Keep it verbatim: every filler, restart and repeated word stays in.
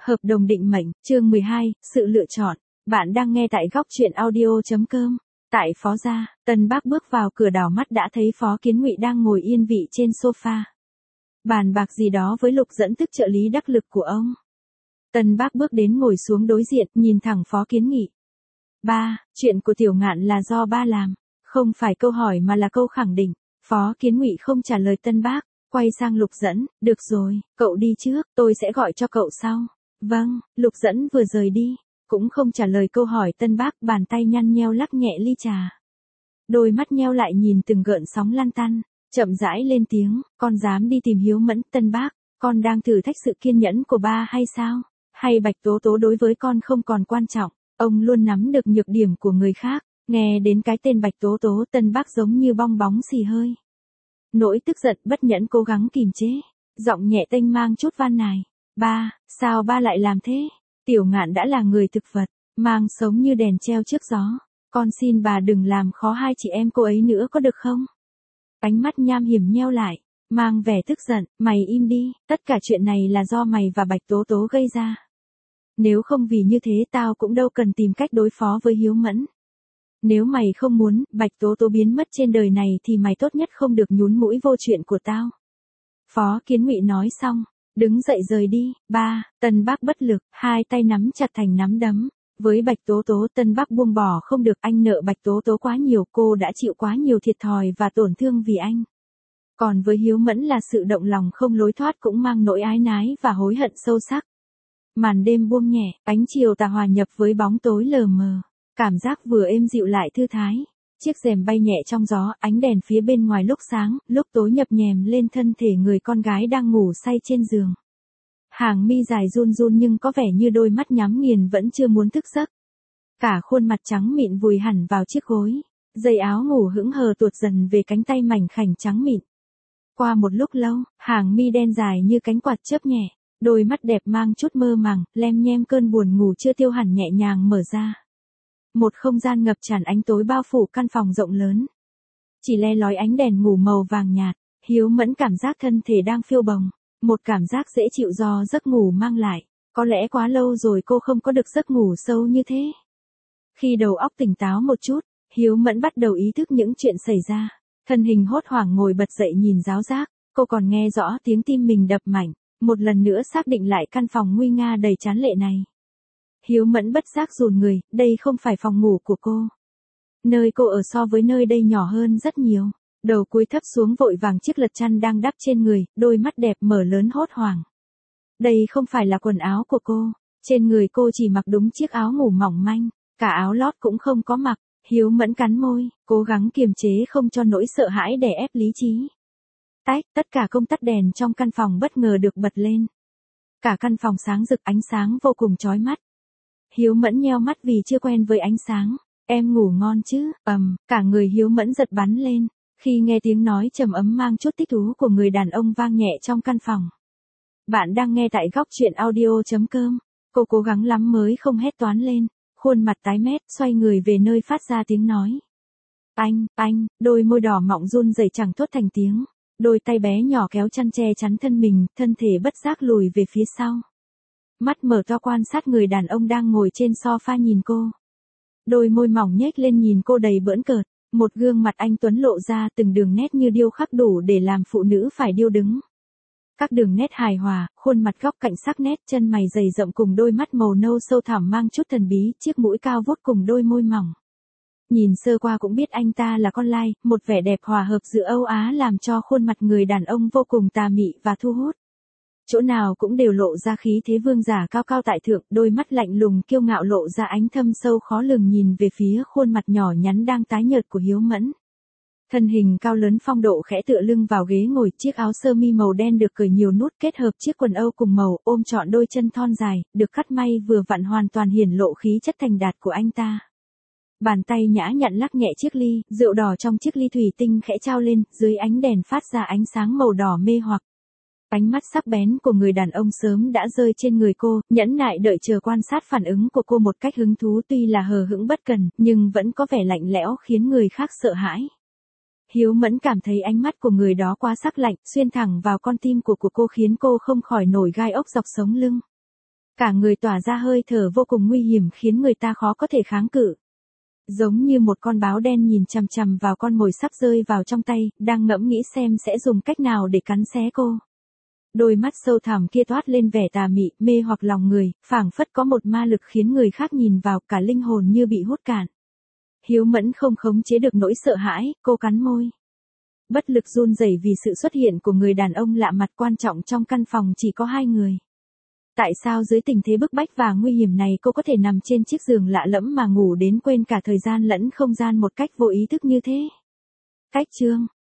Hợp đồng định mệnh, chương mười hai, sự lựa chọn. Bạn đang nghe tại góc truyện audio.com. Tại Phó gia, Tân Bác bước vào cửa đảo mắt đã thấy Phó Kiến Ngụy đang ngồi yên vị trên sofa. Bàn bạc gì đó với Lục Dẫn tức trợ lý đắc lực của ông. Tân Bác bước đến ngồi xuống đối diện, nhìn thẳng Phó Kiến Nghị. Ba, chuyện của Tiểu Ngạn là do ba làm. Không phải câu hỏi mà là câu khẳng định. Phó Kiến Ngụy không trả lời Tân Bác, quay sang Lục Dẫn, được rồi, cậu đi trước, tôi sẽ gọi cho cậu sau. Vâng, Lục Dẫn vừa rời đi, cũng không trả lời câu hỏi Tân Bác, bàn tay nhăn nheo lắc nhẹ ly trà. Đôi mắt nheo lại nhìn từng gợn sóng lăn tăn, chậm rãi lên tiếng, con dám đi tìm Hiếu Mẫn. Tân Bác, con đang thử thách sự kiên nhẫn của ba hay sao? Hay Bạch Tố Tố đối với con không còn quan trọng? Ông luôn nắm được nhược điểm của người khác, nghe đến cái tên Bạch Tố Tố Tân Bác giống như bong bóng xì hơi. Nỗi tức giận bất nhẫn cố gắng kìm chế, giọng nhẹ tênh mang chút van nài. Ba, sao ba lại làm thế? Tiểu Ngạn đã là người thực vật, mang sống như đèn treo trước gió. Con xin bà đừng làm khó hai chị em cô ấy nữa có được không? Ánh mắt nham hiểm nheo lại, mang vẻ tức giận, mày im đi, tất cả chuyện này là do mày và Bạch Tố Tố gây ra. Nếu không vì như thế tao cũng đâu cần tìm cách đối phó với Hiếu Mẫn. Nếu mày không muốn Bạch Tố Tố biến mất trên đời này thì mày tốt nhất không được nhún mũi vô chuyện của tao. Phó Kiến Ngụy nói xong, đứng dậy rời đi. Ba, Tân Bác bất lực, hai tay nắm chặt thành nắm đấm. Với Bạch Tố Tố Tân Bác buông bỏ không được, anh nợ Bạch Tố Tố quá nhiều, cô đã chịu quá nhiều thiệt thòi và tổn thương vì anh. Còn với Hiếu Mẫn là sự động lòng không lối thoát, cũng mang nỗi ái nái và hối hận sâu sắc. Màn đêm buông nhẹ, ánh chiều tà hòa nhập với bóng tối lờ mờ. Cảm giác vừa êm dịu lại thư thái. Chiếc rèm bay nhẹ trong gió, ánh đèn phía bên ngoài lúc sáng, lúc tối nhập nhèm lên thân thể người con gái đang ngủ say trên giường. Hàng mi dài run run nhưng có vẻ như đôi mắt nhắm nghiền vẫn chưa muốn thức giấc. Cả khuôn mặt trắng mịn vùi hẳn vào chiếc gối. Dây áo ngủ hững hờ tuột dần về cánh tay mảnh khảnh trắng mịn. Qua một lúc lâu, hàng mi đen dài như cánh quạt chớp nhẹ. Đôi mắt đẹp mang chút mơ màng, lem nhem cơn buồn ngủ chưa tiêu hẳn nhẹ nhàng mở ra. Một không gian ngập tràn ánh tối bao phủ căn phòng rộng lớn. Chỉ le lói ánh đèn ngủ màu vàng nhạt, Hiếu Mẫn cảm giác thân thể đang phiêu bồng. Một cảm giác dễ chịu do giấc ngủ mang lại. Có lẽ quá lâu rồi cô không có được giấc ngủ sâu như thế. Khi đầu óc tỉnh táo một chút, Hiếu Mẫn bắt đầu ý thức những chuyện xảy ra. Thân hình hốt hoảng ngồi bật dậy nhìn giáo giác. Cô còn nghe rõ tiếng tim mình đập mạnh. Một lần nữa xác định lại căn phòng nguy nga đầy trán lệ này. Hiếu Mẫn bất giác rùn người, đây không phải phòng ngủ của cô. Nơi cô ở so với nơi đây nhỏ hơn rất nhiều. Đầu cúi thấp xuống vội vàng chiếc lật chăn đang đắp trên người, đôi mắt đẹp mở lớn hốt hoảng. Đây không phải là quần áo của cô, trên người cô chỉ mặc đúng chiếc áo ngủ mỏng manh, cả áo lót cũng không có mặc. Hiếu Mẫn cắn môi, cố gắng kiềm chế không cho nỗi sợ hãi đè ép lý trí. Tách, tất cả công tắc đèn trong căn phòng bất ngờ được bật lên. Cả căn phòng sáng rực, ánh sáng vô cùng chói mắt. Hiếu Mẫn nheo mắt vì chưa quen với ánh sáng. Em ngủ ngon chứ? Ầm, cả người Hiếu Mẫn giật bắn lên, khi nghe tiếng nói trầm ấm mang chút thích thú của người đàn ông vang nhẹ trong căn phòng. Bạn đang nghe tại góc truyện audio.com. Cô cố gắng lắm mới không hét toáng lên, khuôn mặt tái mét, xoay người về nơi phát ra tiếng nói. Anh, anh, đôi môi đỏ mọng run rẩy chẳng thốt thành tiếng. Đôi tay bé nhỏ kéo chăn che chắn thân mình, thân thể bất giác lùi về phía sau. Mắt mở to quan sát người đàn ông đang ngồi trên sofa nhìn cô. Đôi môi mỏng nhếch lên nhìn cô đầy bỡn cợt, một gương mặt anh tuấn lộ ra từng đường nét như điêu khắc đủ để làm phụ nữ phải điêu đứng. Các đường nét hài hòa, khuôn mặt góc cạnh sắc nét, chân mày dày rộng cùng đôi mắt màu nâu sâu thẳm mang chút thần bí, chiếc mũi cao vút cùng đôi môi mỏng. Nhìn sơ qua cũng biết anh ta là con lai, một vẻ đẹp hòa hợp giữa Âu Á làm cho khuôn mặt người đàn ông vô cùng tà mị và thu hút. Chỗ nào cũng đều lộ ra khí thế vương giả cao cao tại thượng, đôi mắt lạnh lùng kiêu ngạo lộ ra ánh thâm sâu khó lường nhìn về phía khuôn mặt nhỏ nhắn đang tái nhợt của Hiếu Mẫn. Thân hình cao lớn phong độ khẽ tựa lưng vào ghế ngồi, chiếc áo sơ mi màu đen được cởi nhiều nút kết hợp chiếc quần âu cùng màu, ôm trọn đôi chân thon dài, được cắt may vừa vặn hoàn toàn hiển lộ khí chất thành đạt của anh ta. Bàn tay nhã nhặn lắc nhẹ chiếc ly, rượu đỏ trong chiếc ly thủy tinh khẽ trao lên, dưới ánh đèn phát ra ánh sáng màu đỏ mê hoặc. Ánh mắt sắc bén của người đàn ông sớm đã rơi trên người cô, nhẫn nại đợi chờ quan sát phản ứng của cô một cách hứng thú, tuy là hờ hững bất cần, nhưng vẫn có vẻ lạnh lẽo khiến người khác sợ hãi. Hiếu Mẫn cảm thấy ánh mắt của người đó quá sắc lạnh, xuyên thẳng vào con tim của của cô khiến cô không khỏi nổi gai ốc dọc sống lưng. Cả người tỏa ra hơi thở vô cùng nguy hiểm khiến người ta khó có thể kháng cự. Giống như một con báo đen nhìn chằm chằm vào con mồi sắp rơi vào trong tay, đang ngẫm nghĩ xem sẽ dùng cách nào để cắn xé cô. Đôi mắt sâu thẳm kia toát lên vẻ tà mị, mê hoặc lòng người, phảng phất có một ma lực khiến người khác nhìn vào cả linh hồn như bị hút cạn. Hiếu Mẫn không khống chế được nỗi sợ hãi, cô cắn môi. Bất lực run rẩy vì sự xuất hiện của người đàn ông lạ mặt, quan trọng trong căn phòng chỉ có hai người. Tại sao dưới tình thế bức bách và nguy hiểm này cô có thể nằm trên chiếc giường lạ lẫm mà ngủ đến quên cả thời gian lẫn không gian một cách vô ý thức như thế? Cách chương